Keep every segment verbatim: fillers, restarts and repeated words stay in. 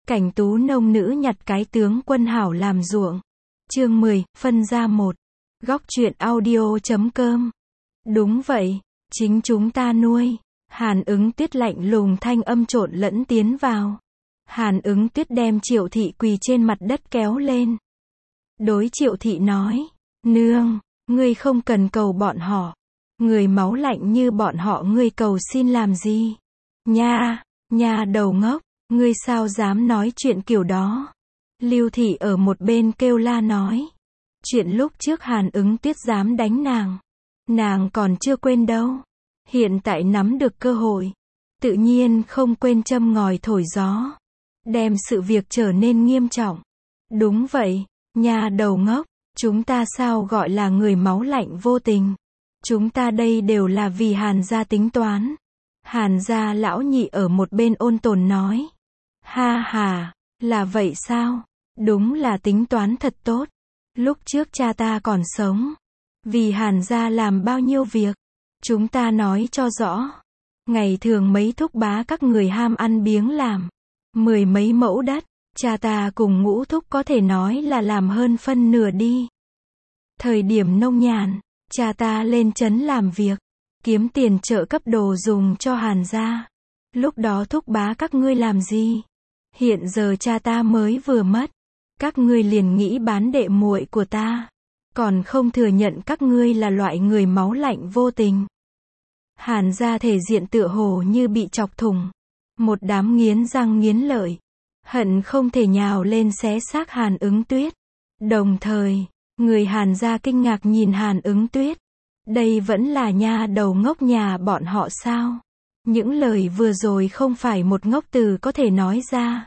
Cảnh tú nông nữ nhặt cái tướng quân hảo làm ruộng. Chương mười, phân ra một. Góc truyện audio chấm com. Đúng vậy, chính chúng ta nuôi. Hàn Ứng Tuyết lạnh lùng thanh âm trộn lẫn tiến vào. Hàn Ứng Tuyết đem Triệu Thị quỳ trên mặt đất kéo lên. Đối Triệu Thị nói, nương, ngươi không cần cầu bọn họ. Người máu lạnh như bọn họ ngươi cầu xin làm gì? Nha, nha đầu ngốc, ngươi sao dám nói chuyện kiểu đó? Lưu Thị ở một bên kêu la nói. Chuyện lúc trước Hàn Ứng Tuyết dám đánh nàng. Nàng còn chưa quên đâu. Hiện tại nắm được cơ hội. Tự nhiên không quên châm ngòi thổi gió. Đem sự việc trở nên nghiêm trọng. Đúng vậy, nha đầu ngốc, chúng ta sao gọi là người máu lạnh vô tình? Chúng ta đây đều là vì Hàn gia tính toán. Hàn gia lão nhị ở một bên ôn tồn nói. Ha ha, là vậy sao? Đúng là tính toán thật tốt. Lúc trước cha ta còn sống. Vì Hàn gia làm bao nhiêu việc. Chúng ta nói cho rõ. Ngày thường mấy thúc bá các người ham ăn biếng làm. Mười mấy mẫu đất. Cha ta cùng ngũ thúc có thể nói là làm hơn phân nửa đi. Thời điểm nông nhàn, cha ta lên trấn làm việc. Kiếm tiền trợ cấp đồ dùng cho Hàn gia. Lúc đó thúc bá các ngươi làm gì? Hiện giờ cha ta mới vừa mất. Các ngươi liền nghĩ bán đệ muội của ta. Còn không thừa nhận các ngươi là loại người máu lạnh vô tình. Hàn gia thể diện tựa hồ như bị chọc thủng. Một đám nghiến răng nghiến lợi. Hận không thể nhào lên xé xác Hàn Ứng Tuyết. Đồng thời, người Hàn gia kinh ngạc nhìn Hàn Ứng Tuyết. Đây vẫn là nha đầu ngốc nhà bọn họ sao? Những lời vừa rồi không phải một ngốc từ có thể nói ra.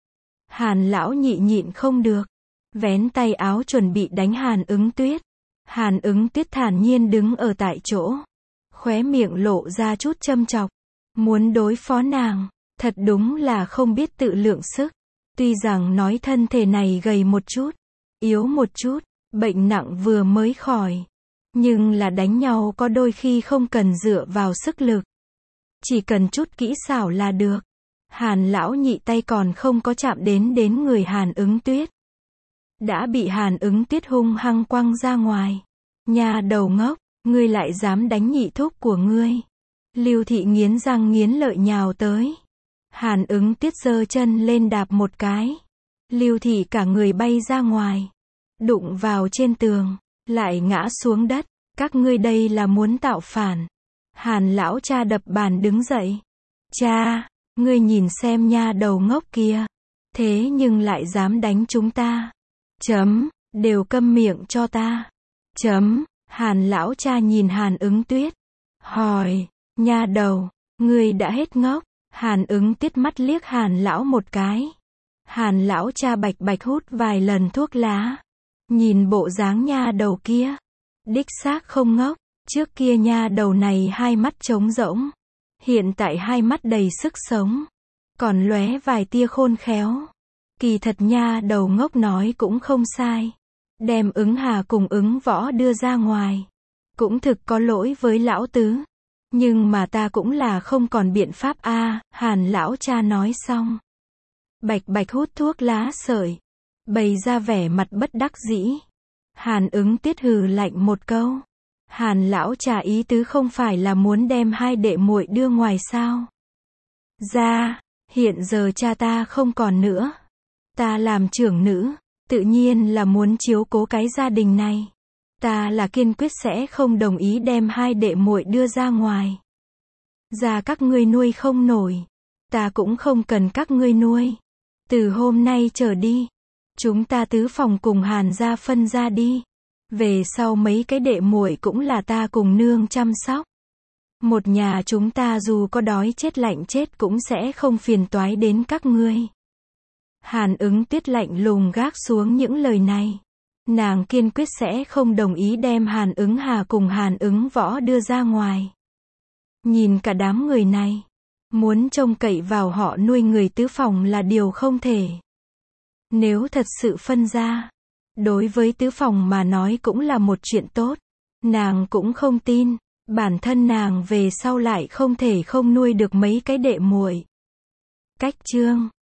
Hàn lão nhị nhịn không được. Vén tay áo chuẩn bị đánh Hàn Ứng Tuyết. Hàn Ứng Tuyết thản nhiên đứng ở tại chỗ. Khóe miệng lộ ra chút châm chọc. Muốn đối phó nàng, thật đúng là không biết tự lượng sức. Tuy rằng nói thân thể này gầy một chút, yếu một chút, bệnh nặng vừa mới khỏi. Nhưng là đánh nhau có đôi khi không cần dựa vào sức lực. Chỉ cần chút kỹ xảo là được. Hàn lão nhị tay còn không có chạm đến đến người Hàn Ứng Tuyết. Đã bị Hàn Ứng Tuyết hung hăng quăng ra ngoài. Nha đầu ngốc, ngươi lại dám đánh nhị thúc của ngươi. Lưu Thị nghiến răng nghiến lợi nhào tới. Hàn Ứng Tuyết giơ chân lên đạp một cái. Lưu Thị cả người bay ra ngoài. Đụng vào trên tường. Lại ngã xuống đất. Các ngươi đây là muốn tạo phản. Hàn lão cha đập bàn đứng dậy. Cha, ngươi nhìn xem nha đầu ngốc kia. Thế nhưng lại dám đánh chúng ta. Chấm, đều câm miệng cho ta. Chấm, Hàn lão cha nhìn Hàn Ứng Tuyết. Hỏi, nha đầu, ngươi đã hết ngốc. Hàn Ứng Tuyết mắt liếc Hàn lão một cái. Hàn lão cha bạch bạch hút vài lần thuốc lá. Nhìn bộ dáng nha đầu kia. Đích xác không ngốc. Trước kia nha đầu này hai mắt trống rỗng. Hiện tại hai mắt đầy sức sống. Còn lóe vài tia khôn khéo. Kỳ thật nha đầu ngốc nói cũng không sai. Đem Ứng Hà cùng Ứng Võ đưa ra ngoài. Cũng thực có lỗi với lão tứ. Nhưng mà ta cũng là không còn biện pháp a. À, Hàn lão cha nói xong. Bạch bạch hút thuốc lá sợi. Bày ra vẻ mặt bất đắc dĩ. Hàn Ứng Tuyết hừ lạnh một câu. Hàn lão cha ý tứ không phải là muốn đem hai đệ muội đưa ngoài sao? Ra, hiện giờ cha ta không còn nữa. Ta làm trưởng nữ, tự nhiên là muốn chiếu cố cái gia đình này. Ta là kiên quyết sẽ không đồng ý đem hai đệ muội đưa ra ngoài. Ra các ngươi nuôi không nổi. Ta cũng không cần các ngươi nuôi. Từ hôm nay trở đi, chúng ta tứ phòng cùng Hàn gia phân ra đi. Về sau mấy cái đệ muội cũng là ta cùng nương chăm sóc. Một nhà chúng ta dù có đói chết lạnh chết cũng sẽ không phiền toái đến các ngươi. Hàn Ứng Tuyết lạnh lùng gác xuống những lời này. Nàng kiên quyết sẽ không đồng ý đem Hàn Ứng Hà cùng Hàn Ứng Võ đưa ra ngoài. Nhìn cả đám người này. Muốn trông cậy vào họ nuôi người tứ phòng là điều không thể. Nếu thật sự phân ra. Đối với tứ phòng mà nói cũng là một chuyện tốt. Nàng cũng không tin. Bản thân nàng về sau lại không thể không nuôi được mấy cái đệ muội. Cách chương